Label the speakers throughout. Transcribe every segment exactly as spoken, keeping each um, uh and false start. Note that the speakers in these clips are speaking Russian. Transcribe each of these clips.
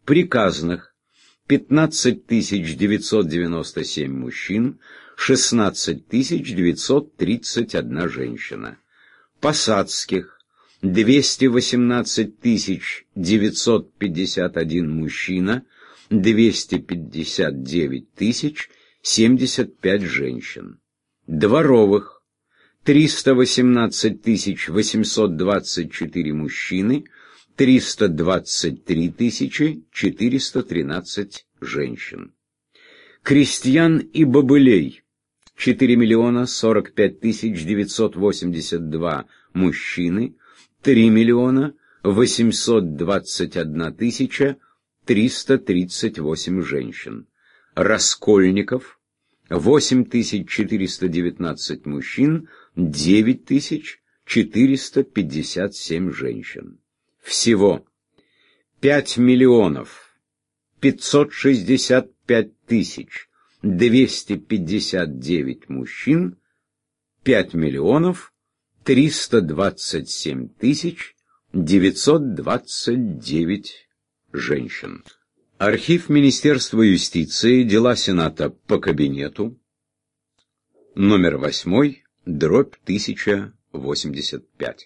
Speaker 1: приказных пятнадцать тысяч девятьсот девяносто семь мужчин, шестнадцать тысяч девятьсот тридцать одна женщина. Посадских двести восемнадцать тысяч девятьсот пятьдесят один мужчина, двести пятьдесят девять тысяч семьдесят пять женщин. Дворовых триста восемнадцать тысяч восемьсот двадцать четыре мужчины, триста двадцать три тысячи четыреста тринадцать женщин. Крестьян и бобылей четыре миллиона сорок пять тысяч девятьсот восемьдесят два мужчины, три миллиона восемьсот двадцать одна тысяча триста тридцать восемь женщин. Раскольников восемь тысяч четыреста девятнадцать мужчин, девять тысяч четыреста пятьдесят семь женщин. Всего пять миллионов пятьсот шестьдесят пять тысяч двести пятьдесят девять мужчин, пять миллионов триста двадцать семь тысяч девятьсот двадцать девять женщин. Архив Министерства юстиции, дела Сената по кабинету, номер восьмой, дробь тысяча восемьдесят пять.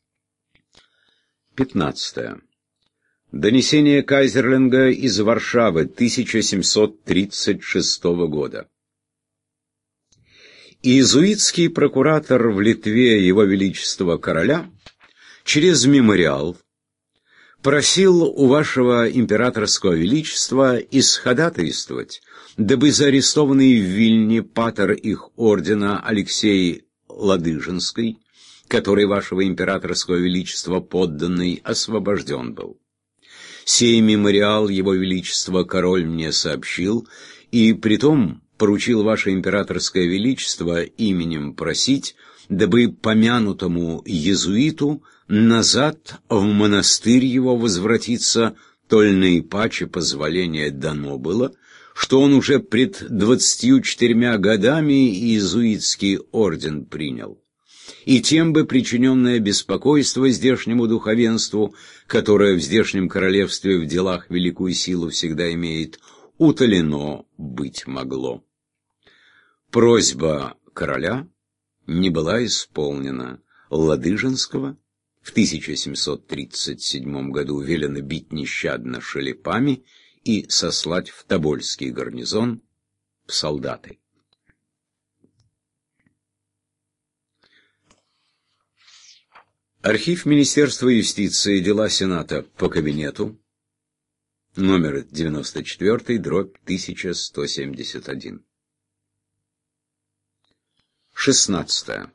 Speaker 1: пятнадцатое. Донесение Кайзерлинга из Варшавы тысяча семьсот тридцать шестого года. Иезуитский прокуратор в Литве Его Величества Короля через мемориал просил у вашего императорского величества исходатайствовать, дабы заарестованный в Вильне патер их ордена Алексей Ладыжинский, который вашего императорского величества подданный, освобожден был. Сей мемориал Его Величества Король мне сообщил, и притом поручил ваше императорское величество именем просить, дабы помянутому иезуиту назад в монастырь его возвратиться, толь наипаче позволение дано было, что он уже пред двадцатью четырьмя годами иезуитский орден принял. И тем бы причиненное беспокойство здешнему духовенству, которое в здешнем королевстве в делах великую силу всегда имеет, утолено быть могло. Просьба короля не была исполнена. Ладыжинского в тысяча семьсот тридцать седьмом году велено бить нещадно шелепами и сослать в Тобольский гарнизон в солдаты. Архив Министерства юстиции, дела Сената по кабинету, номер девяносто четыре, дробь тысяча сто семьдесят один. шестнадцатое.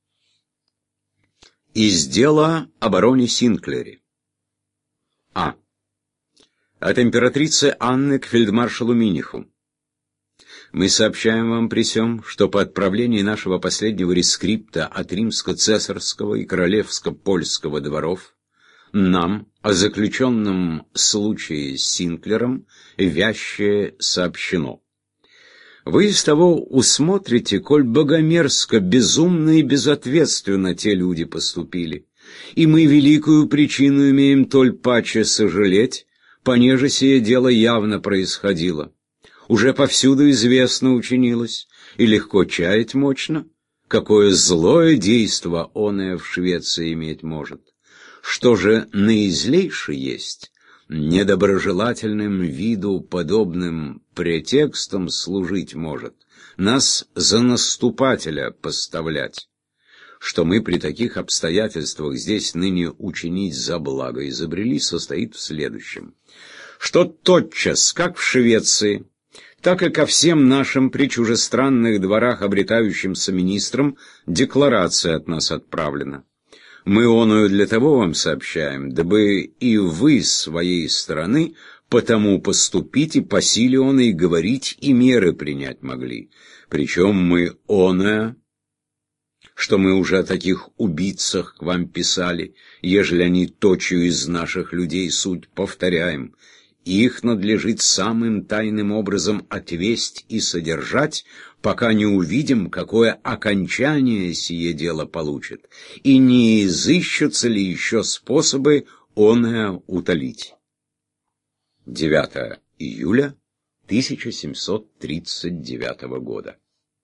Speaker 1: Из дела о бароне Синклере. А. От императрицы Анны к фельдмаршалу Миниху. Мы сообщаем вам при сём, что по отправлении нашего последнего рескрипта от римско-цесарского и королевско-польского дворов нам о заключенном случае с Синклером вяще сообщено. Вы из того усмотрите, коль богомерзко, безумно и безответственно те люди поступили, и мы великую причину имеем толь паче сожалеть, понеже сие дело явно происходило. Уже повсюду известно учинилось, и легко чаять мощно, какое злое действо оное в Швеции иметь может. Что же наизлейше есть, недоброжелательным виду подобным претекстом служить может, нас за наступателя поставлять. Что мы при таких обстоятельствах здесь ныне учинить за благо изобрели, состоит в следующем. Что тотчас, как в Швеции, так и ко всем нашим при чужестранных дворах обретающимся министрам декларация от нас отправлена. Мы оную для того вам сообщаем, дабы и вы с своей стороны потому поступить и по силе оной говорить и меры принять могли. Причем мы оное, что мы уже о таких убийцах к вам писали, ежели они точью из наших людей суть повторяем, их надлежит самым тайным образом отвесть и содержать, пока не увидим, какое окончание сие дело получит, и не изыщутся ли еще способы оное утолить. девятого июля тысяча семьсот тридцать девятого года.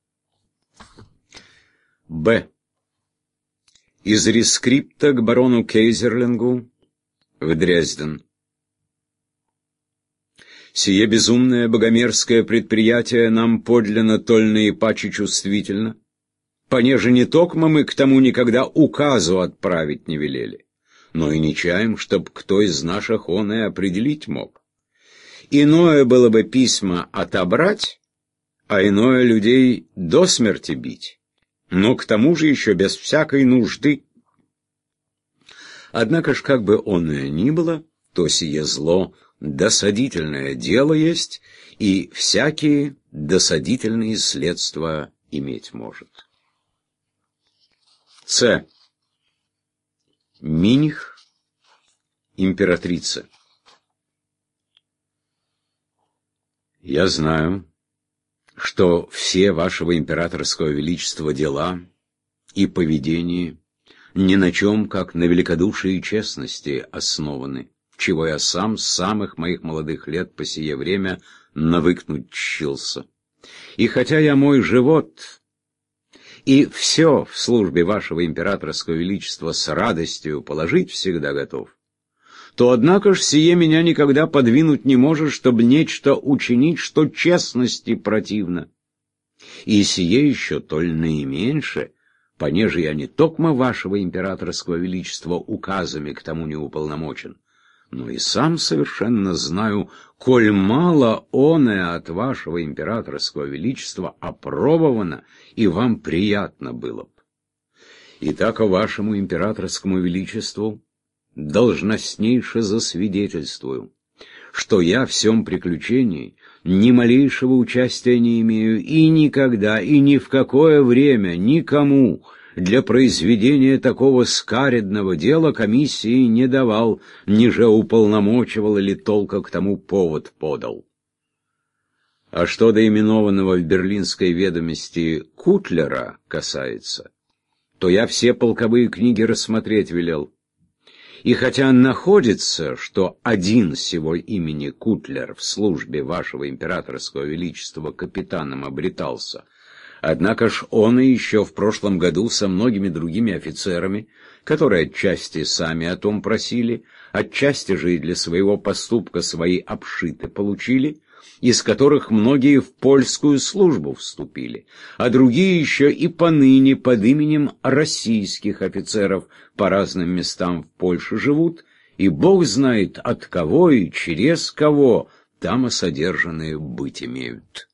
Speaker 1: Б. Из рескрипта к барону Кейзерлингу в Дрезден. Сие безумное богомерзкое предприятие нам подлинно тольно и паче чувствительно, понеже не токмо мы к тому никогда указу отправить не велели, но и не чаем, чтоб кто из наших он и определить мог. Иное было бы письма отобрать, а иное людей до смерти бить, но к тому же еще без всякой нужды. Однако ж, как бы оно ни было, то сие зло досадительное дело есть, и всякие досадительные следства иметь может. С. Миних, императрица. Я знаю, что все вашего императорского величества дела и поведение ни на чем, как на великодушии и честности основаны, чего я сам с самых моих молодых лет по сие время навыкнуть тщился. И хотя я мой живот и все в службе вашего императорского величества с радостью положить всегда готов, то, однако ж, сие меня никогда подвинуть не может, чтобы нечто учинить, что честности противно. И сие еще толь наименьше, понеже я не токмо вашего императорского величества указами к тому не уполномочен, но и сам совершенно знаю, коль мало оное от вашего императорского величества опробовано, и вам приятно было б. Итак, о вашему императорскому величеству должностнейше засвидетельствую, что я в всем приключении ни малейшего участия не имею и никогда, и ни в какое время никому для произведения такого скаредного дела комиссии не давал, ниже уполномочивал или толко к тому повод подал. А что до именованного в Берлинской ведомости Кутлера касается, то я все полковые книги рассмотреть велел. И хотя находится, что один сего имени Кутлер в службе вашего императорского величества капитаном обретался, однако ж он и еще в прошлом году со многими другими офицерами, которые отчасти сами о том просили, отчасти же и для своего поступка свои обшиты получили, из которых многие в польскую службу вступили, а другие еще и поныне под именем российских офицеров по разным местам в Польше живут, и Бог знает от кого и через кого там осодержанные быть имеют.